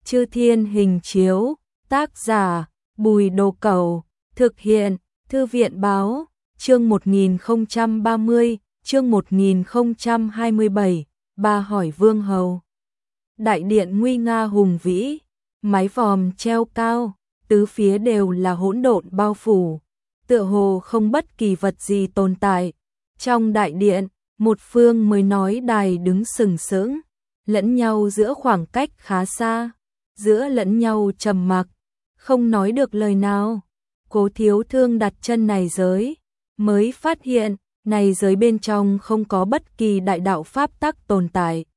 Chư Thiên hình chiếu, tác giả, Bùi Đồ Cẩu, thực hiện, Thư viện báo, chương 1030, chương 1027, ba hỏi vương hầu. Đại điện nguy nga hùng vĩ, mái vòm treo cao, tứ phía đều là hỗn độn bao phủ, tựa hồ không bất kỳ vật gì tồn tại. Trong đại điện, một phương mới nói đài đứng sừng sững, lẫn nhau giữa khoảng cách khá xa, giữa lẫn nhau trầm mặc, không nói được lời nào. Cố Thiếu Thương đặt chân này giới, mới phát hiện, này giới bên trong không có bất kỳ đại đạo pháp tắc tồn tại.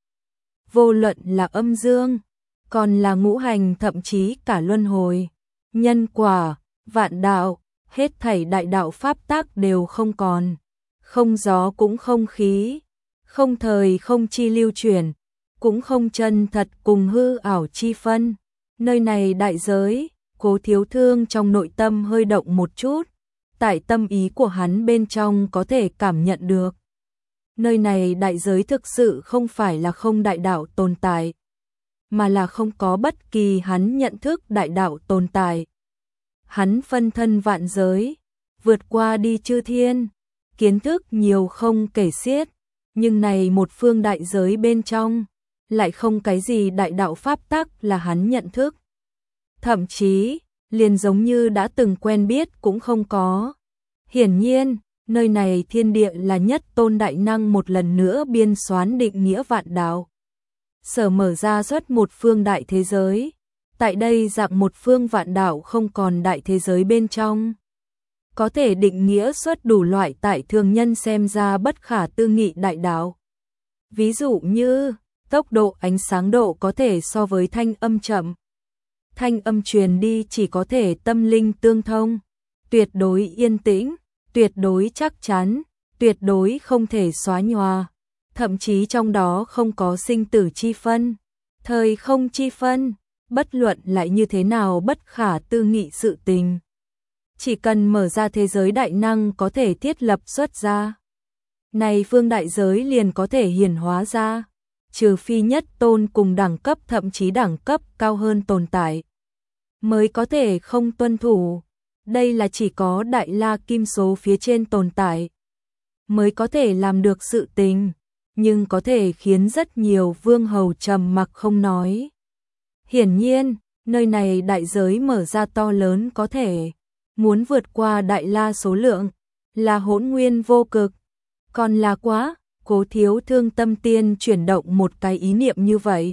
Vô luận là âm dương, còn là ngũ hành, thậm chí cả luân hồi, nhân quả, vạn đạo, hết thảy đại đạo pháp tắc đều không còn. Không gió cũng không khí, không thời không chi lưu chuyển, cũng không chân thật cùng hư ảo chi phân. Nơi này đại giới, Cố Thiếu Thương trong nội tâm hơi động một chút, tại tâm ý của hắn bên trong có thể cảm nhận được. Nơi này đại giới thực sự không phải là không đại đạo tồn tại, mà là không có bất kỳ hắn nhận thức đại đạo tồn tại. Hắn phân thân vạn giới, vượt qua đi chư thiên, kiến thức nhiều không kể xiết, nhưng này một phương đại giới bên trong, lại không cái gì đại đạo pháp tắc là hắn nhận thức. Thậm chí, liền giống như đã từng quen biết cũng không có. Hiển nhiên, nơi này thiên địa là nhất tôn đại năng một lần nữa biên soán định nghĩa vạn đạo. Sở mở ra xuất một phương đại thế giới, tại đây dạng một phương vạn đạo không còn đại thế giới bên trong. Có thể định nghĩa xuất đủ loại tại thường nhân xem ra bất khả tư nghị đại đạo. Ví dụ như, tốc độ ánh sáng độ có thể so với thanh âm chậm. Thanh âm truyền đi chỉ có thể tâm linh tương thông, tuyệt đối yên tĩnh, tuyệt đối chắc chắn, tuyệt đối không thể xóa nhòa, thậm chí trong đó không có sinh tử chi phân, thời không chi phân, bất luận lại như thế nào bất khả tư nghị sự tình. Chỉ cần mở ra thế giới đại năng có thể thiết lập xuất ra. Này phương đại giới liền có thể hiển hóa ra, trừ phi nhất tôn cùng đẳng cấp thậm chí đẳng cấp cao hơn tồn tại, mới có thể không tuân thủ. Đây là chỉ có đại la kim số phía trên tồn tại, mới có thể làm được sự tình, nhưng có thể khiến rất nhiều vương hầu trầm mặc không nói. Hiển nhiên, nơi này đại giới mở ra to lớn có thể. Muốn vượt qua đại la số lượng, là hỗn nguyên vô cực. Còn là quá, Cố Thiếu Thương tâm tiên chuyển động một cái ý niệm như vậy.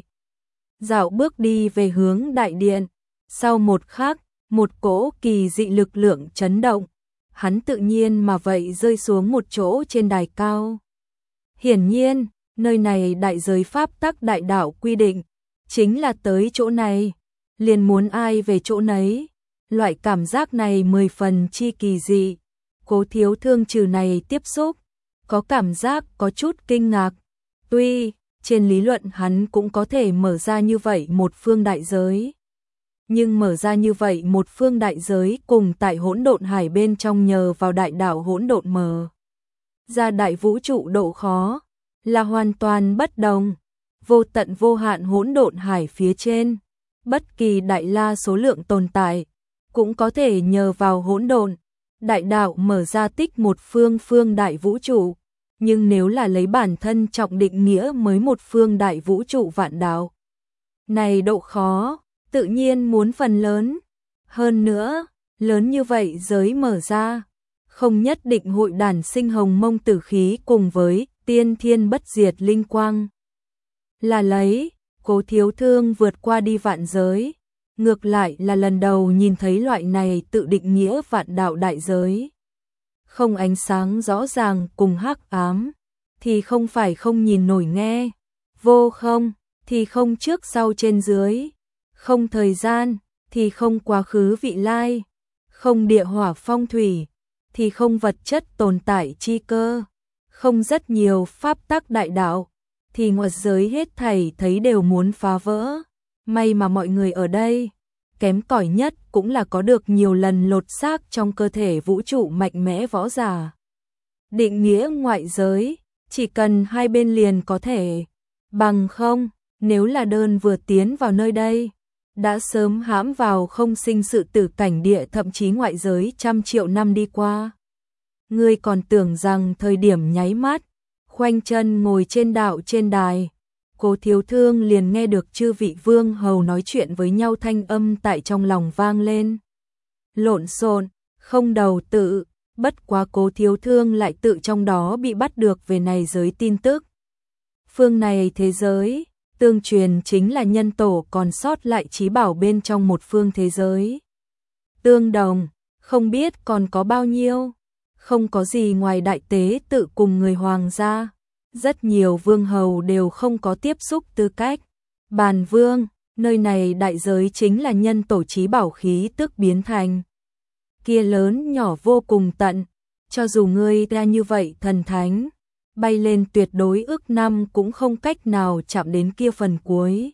Dạo bước đi về hướng đại điện, sau một khắc, một cỗ kỳ dị lực lượng chấn động. Hắn tự nhiên mà vậy rơi xuống một chỗ trên đài cao. Hiển nhiên, nơi này đại giới pháp tắc đại đạo quy định, chính là tới chỗ này, liền muốn ai về chỗ nấy. Loại cảm giác này 10 phần chi kỳ dị. Cố Thiếu Thương trừ này tiếp xúc, có cảm giác có chút kinh ngạc. Tuy, trên lý luận hắn cũng có thể mở ra như vậy một phương đại giới. Nhưng mở ra như vậy một phương đại giới cùng tại hỗn độn hải bên trong nhờ vào đại đạo hỗn độn mở ra đại vũ trụ độ khó, là hoàn toàn bất đồng. Vô tận vô hạn hỗn độn hải phía trên, bất kỳ đại la số lượng tồn tại, cũng có thể nhờ vào hỗn độn đại đạo mở ra tích một phương đại vũ trụ, nhưng nếu là lấy bản thân trọng định nghĩa mới một phương đại vũ trụ vạn đạo, này độ khó tự nhiên muốn phần lớn. Hơn nữa, lớn như vậy giới mở ra, không nhất định hội đản sinh hồng mông tử khí cùng với tiên thiên bất diệt linh quang. Là lấy, Cố Thiếu Thương vượt qua đi vạn giới, ngược lại là lần đầu nhìn thấy loại này tự định nghĩa vạn đạo đại giới. Không ánh sáng rõ ràng cùng hắc ám, thì không phải không nhìn nổi nghe, vô không, thì không trước sau trên dưới, không thời gian, thì không quá khứ vị lai, không địa hỏa phong thủy, thì không vật chất tồn tại chi cơ, không rất nhiều pháp tắc đại đạo, thì ngoại giới hết thảy thấy đều muốn phá vỡ. May mà mọi người ở đây, kém cỏi nhất cũng là có được nhiều lần lột xác trong cơ thể vũ trụ mạnh mẽ võ giả. Định nghĩa ngoại giới, chỉ cần hai bên liền có thể, bằng không, nếu là đơn vừa tiến vào nơi đây, đã sớm hãm vào không sinh sự tử cảnh địa, thậm chí ngoại giới trăm triệu năm đi qua. Ngươi còn tưởng rằng thời điểm nháy mắt, khoanh chân ngồi trên đạo trên đài, Cố Thiếu Thương liền nghe được chư vị vương hầu nói chuyện với nhau, thanh âm tại trong lòng vang lên. Lộn xộn, không đầu tự, bất quá Cố Thiếu Thương lại tự trong đó bị bắt được về này giới tin tức. Phương này thế giới, tương truyền chính là nhân tổ còn sót lại trí bảo bên trong một phương thế giới. Tương đồng, không biết còn có bao nhiêu, không có gì ngoài đại tế tự cùng người hoàng gia. Rất nhiều vương hầu đều không có tiếp xúc tư cách. Bàn vương, nơi này đại giới chính là nhân tổ trí bảo khí tức biến thành. Kia lớn nhỏ vô cùng tận, cho dù ngươi ra như vậy thần thánh, bay lên tuyệt đối ước năm cũng không cách nào chạm đến kia phần cuối.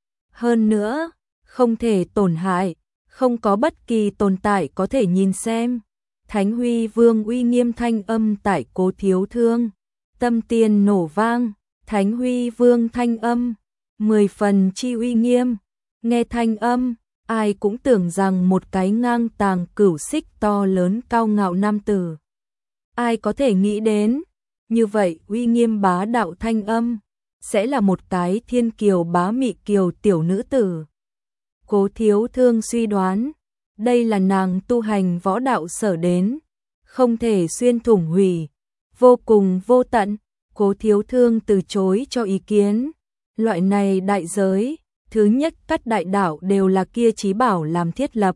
Hơn nữa, không thể tổn hại, không có bất kỳ tồn tại có thể nhìn xem. Thánh Huy Vương uy nghiêm thanh âm tại Cố Thiếu Thương. Tâm tiền nổ vang, Thánh Huy Vương thanh âm, 10 phần chi uy nghiêm. Nghe thanh âm, ai cũng tưởng rằng một cái ngang tàng cửu xích to lớn cao ngạo nam tử. Ai có thể nghĩ đến, như vậy uy nghiêm bá đạo thanh âm, sẽ là một cái thiên kiều bá mị kiều tiểu nữ tử. Cố Thiếu Thương suy đoán, đây là nàng tu hành võ đạo sở đến, không thể xuyên thủng hủy, vô cùng vô tận. Cố Thiếu Thương từ chối cho ý kiến. Loại này đại giới, thứ nhất các đại đạo đều là kia chí bảo làm thiết lập.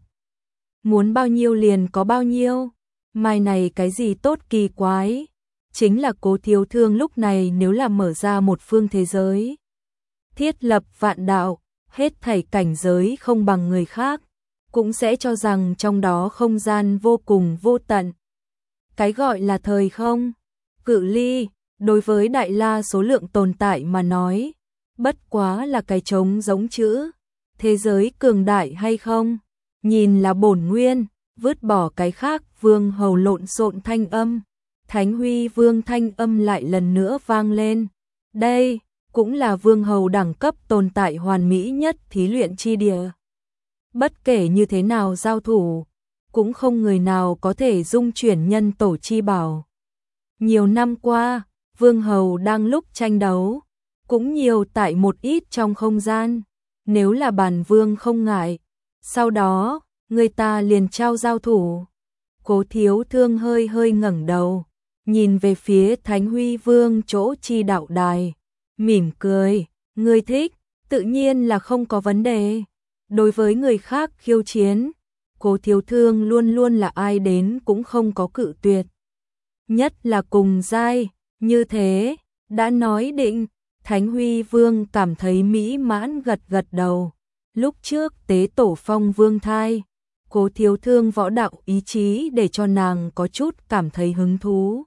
Muốn bao nhiêu liền có bao nhiêu, mai này cái gì tốt kỳ quái. Chính là Cố Thiếu Thương lúc này nếu là mở ra một phương thế giới, thiết lập vạn đạo, hết thảy cảnh giới không bằng người khác, cũng sẽ cho rằng trong đó không gian vô cùng vô tận. Cái gọi là thời không, cự ly, đối với đại la số lượng tồn tại mà nói, bất quá là cái trống giống chữ. Thế giới cường đại hay không, nhìn là bổn nguyên, vứt bỏ cái khác. Vương hầu lộn xộn thanh âm, Thánh Huy Vương thanh âm lại lần nữa vang lên. Đây cũng là vương hầu đẳng cấp tồn tại hoàn mỹ nhất thí luyện chi địa. Bất kể như thế nào giao thủ, cũng không người nào có thể dung chuyển nhân tổ chi bảo. Nhiều năm qua, vương hầu đang lúc tranh đấu, cũng nhiều tại một ít trong không gian. Nếu là bản vương không ngại, sau đó, người ta liền trao giao thủ. Cố Thiếu Thương hơi hơi ngẩng đầu, nhìn về phía Thánh Huy Vương chỗ chi đạo đài, mỉm cười, ngươi thích, tự nhiên là không có vấn đề. Đối với người khác khiêu chiến, Cố Thiếu Thương luôn luôn là ai đến cũng không có cự tuyệt. Nhất là cùng giai, như thế, đã nói định. Thánh Huy Vương cảm thấy mỹ mãn gật gật đầu. Lúc trước tế tổ phong vương thai, Cố Thiếu Thương võ đạo ý chí để cho nàng có chút cảm thấy hứng thú.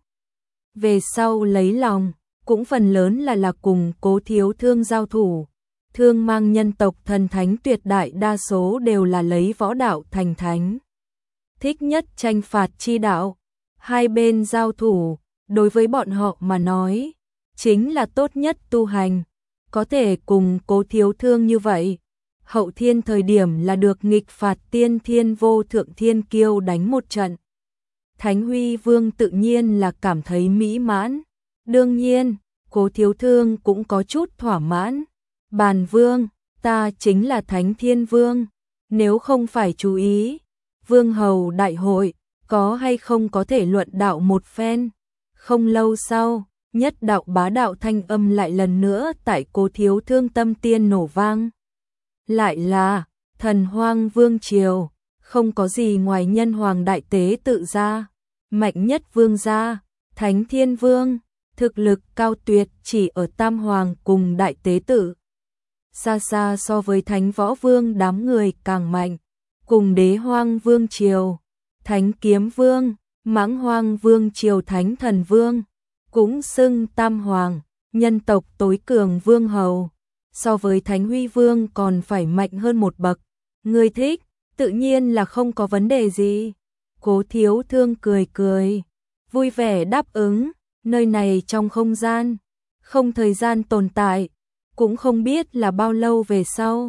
Về sau lấy lòng, cũng phần lớn là cùng Cố Thiếu Thương giao thủ. Thương mang nhân tộc thần thánh tuyệt đại đa số đều là lấy võ đạo thành thánh. Thích nhất tranh phạt chi đạo, hai bên giao thủ, đối với bọn họ mà nói, chính là tốt nhất tu hành. Có thể cùng Cố Thiếu Thương như vậy, hậu thiên thời điểm là được nghịch phạt tiên thiên vô thượng thiên kiêu đánh một trận. Thánh Huy Vương tự nhiên là cảm thấy mỹ mãn. Đương nhiên, Cố Thiếu Thương cũng có chút thỏa mãn. Bàn vương, ta chính là Thánh Thiên Vương. Nếu không phải chú ý, Vương hầu đại hội, có hay không có thể luận đạo một phen. Không lâu sau, nhất đạo bá đạo thanh âm lại lần nữa tại Cố Thiếu Thương tâm tiên nổ vang. Lại là, thần hoang vương triều, không có gì ngoài nhân hoàng đại tế tự gia, mạnh nhất vương gia, Thánh Thiên Vương, thực lực cao tuyệt chỉ ở Tam Hoàng cùng đại tế tự. Xa xa so với Thánh Võ Vương đám người càng mạnh, cùng Đế Hoang Vương triều, Thánh Kiếm Vương, Mãng Hoang Vương triều Thánh Thần Vương, cũng xưng Tam Hoàng, nhân tộc tối cường vương hầu. So với Thánh Huy Vương còn phải mạnh hơn một bậc. Người thích, tự nhiên là không có vấn đề gì. Cố Thiếu Thương cười cười, vui vẻ đáp ứng. Nơi này trong không gian, không thời gian tồn tại, cũng không biết là bao lâu về sau.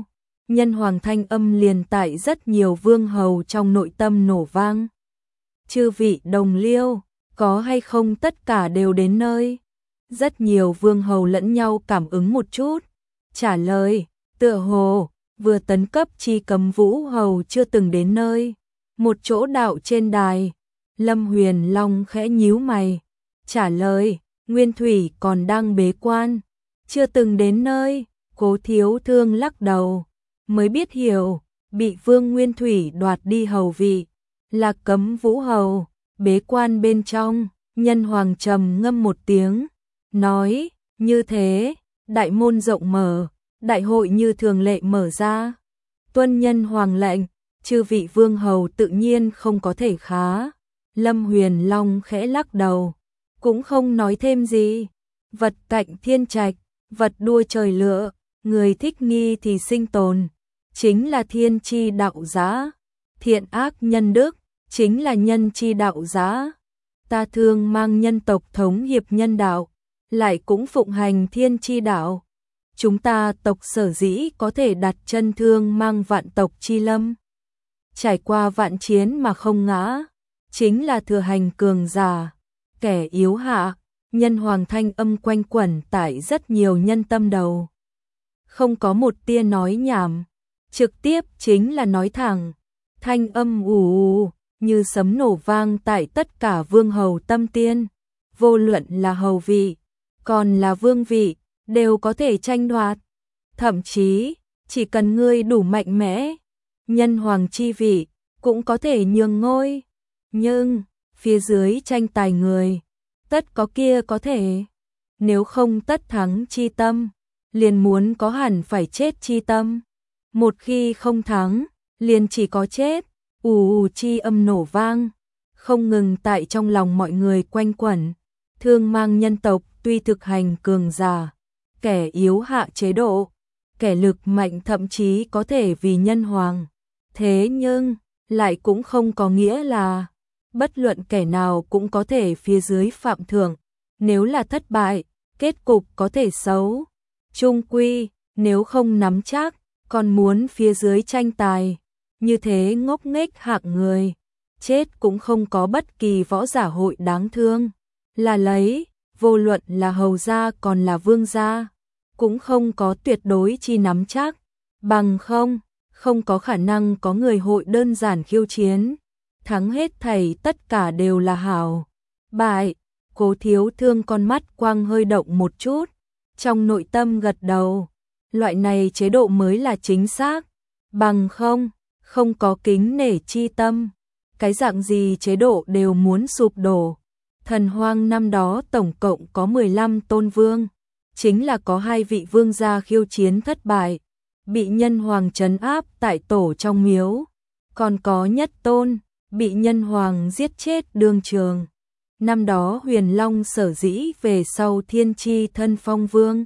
Nhân hoàng thanh âm liền tại rất nhiều vương hầu trong nội tâm nổ vang. Chư vị đồng liêu, có hay không tất cả đều đến nơi? Rất nhiều vương hầu lẫn nhau cảm ứng một chút, trả lời, tựa hồ, vừa tấn cấp chi cấm vũ hầu chưa từng đến nơi. Một chỗ đạo trên đài, Lâm Huyền Long khẽ nhíu mày, trả lời, Nguyên Thủy còn đang bế quan, chưa từng đến nơi. Cố Thiếu Thương lắc đầu, mới biết hiểu, bị Vương Nguyên Thủy đoạt đi hầu vị, là cấm vũ hầu, bế quan bên trong. Nhân hoàng trầm ngâm một tiếng, nói, như thế, đại môn rộng mở, đại hội như thường lệ mở ra. Tuân nhân hoàng lệnh, chư vị vương hầu tự nhiên không có thể khá. Lâm Huyền Long khẽ lắc đầu, cũng không nói thêm gì. Vật cạnh thiên trạch, vật đua trời lựa, người thích nghi thì sinh tồn, chính là thiên chi đạo giá. Thiện ác nhân đức, chính là nhân chi đạo giá. Ta thương mang nhân tộc thống hiệp nhân đạo, lại cũng phụng hành thiên chi đạo. Chúng ta tộc sở dĩ có thể đặt chân thương mang vạn tộc chi lâm, trải qua vạn chiến mà không ngã, chính là thừa hành cường giả, kẻ yếu hạ. Nhân hoàng thanh âm quanh quẩn tại rất nhiều nhân tâm đầu. Không có một tia nói nhảm, trực tiếp chính là nói thẳng. Thanh âm ù như sấm nổ vang tại tất cả vương hầu tâm tiên. Vô luận là hầu vị, còn là vương vị, đều có thể tranh đoạt. Thậm chí, chỉ cần ngươi đủ mạnh mẽ, nhân hoàng chi vị, cũng có thể nhường ngôi. Nhưng, phía dưới tranh tài người, tất có kia có thể. Nếu không tất thắng chi tâm, liền muốn có hẳn phải chết chi tâm. Một khi không thắng, liền chỉ có chết. Ù chi âm nổ vang, không ngừng tại trong lòng mọi người quanh quẩn. Thương mang nhân tộc tuy thực hành cường giả, kẻ yếu hạ chế độ, kẻ lực mạnh thậm chí có thể vì nhân hoàng. Thế nhưng, lại cũng không có nghĩa là bất luận kẻ nào cũng có thể phía dưới phạm thượng. Nếu là thất bại, kết cục có thể xấu. Chung quy, nếu không nắm chắc, còn muốn phía dưới tranh tài. Như thế ngốc nghếch hạng người, chết cũng không có bất kỳ võ giả hội đáng thương. Là lấy, vô luận là hầu gia còn là vương gia, cũng không có tuyệt đối chi nắm chắc. Bằng không có khả năng có người hội đơn giản khiêu chiến. Thắng hết thảy tất cả đều là hảo. Bại, Cố Thiếu Thương con mắt quang hơi động một chút, trong nội tâm gật đầu. Loại này chế độ mới là chính xác. Bằng không có kính nể chi tâm, cái dạng gì chế độ đều muốn sụp đổ. Thần hoang năm đó tổng cộng có 15 tôn vương, chính là có 2 vị vương gia khiêu chiến thất bại, bị nhân hoàng trấn áp tại tổ trong miếu, còn có nhất tôn, bị nhân hoàng giết chết đương trường. Năm đó Huyền Long sở dĩ về sau thiên chi thân phong vương,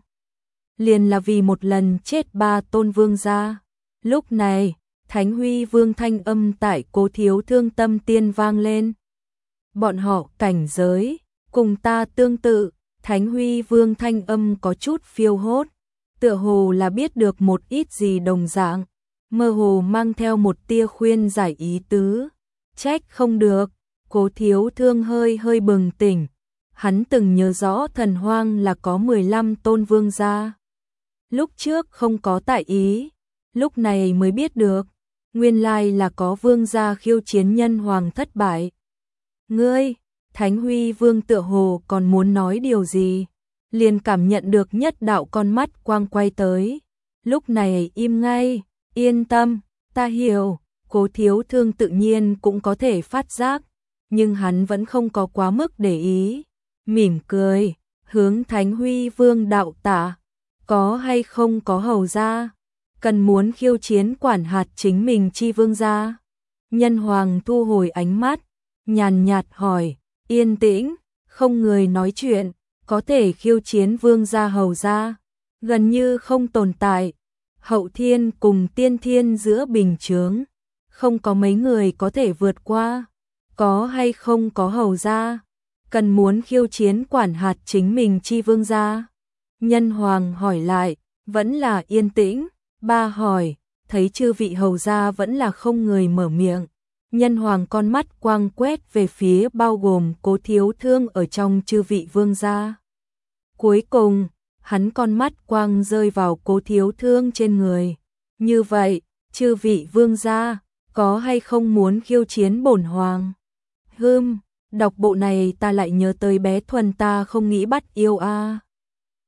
liền là vì một lần chết 3 tôn vương gia. Lúc này, Thánh Huy Vương thanh âm tại Cố Thiếu Thương tâm tiên vang lên. Bọn họ cảnh giới, cùng ta tương tự. Thánh Huy Vương thanh âm có chút phiêu hốt, tựa hồ là biết được một ít gì đồng dạng, mơ hồ mang theo một tia khuyên giải ý tứ. Trách không được, Cố Thiếu Thương hơi bừng tỉnh. Hắn từng nhớ rõ thần hoang là có 15 tôn vương gia. Lúc trước không có tại ý, lúc này mới biết được, nguyên lai là có vương gia khiêu chiến nhân hoàng thất bại. Ngươi, Thánh Huy Vương tựa hồ còn muốn nói điều gì, liền cảm nhận được nhất đạo con mắt quang quay tới. Lúc này im ngay, yên tâm, ta hiểu. Cố Thiếu Thương tự nhiên cũng có thể phát giác, nhưng hắn vẫn không có quá mức để ý. Mỉm cười, hướng Thánh Huy Vương đạo tạ, có hay không có hầu gia, cần muốn khiêu chiến quản hạt chính mình chi vương gia. Nhân hoàng thu hồi ánh mắt, nhàn nhạt hỏi, yên tĩnh, không người nói chuyện, có thể khiêu chiến vương gia hầu gia, gần như không tồn tại. Hậu thiên cùng tiên thiên giữa bình chướng, không có mấy người có thể vượt qua. Có hay không có hầu gia, cần muốn khiêu chiến quản hạt chính mình chi vương gia. Nhân hoàng hỏi lại, vẫn là yên tĩnh. Ba hỏi, thấy chư vị hầu gia vẫn là không người mở miệng. Nhân hoàng con mắt quang quét về phía bao gồm Cố Thiếu Thương ở trong chư vị vương gia. Cuối cùng, hắn con mắt quang rơi vào Cố Thiếu Thương trên người. Như vậy, chư vị vương gia, có hay không muốn khiêu chiến bổn hoàng? Đọc bộ này ta lại nhớ tới bé Thuần ta không nghĩ bắt yêu a.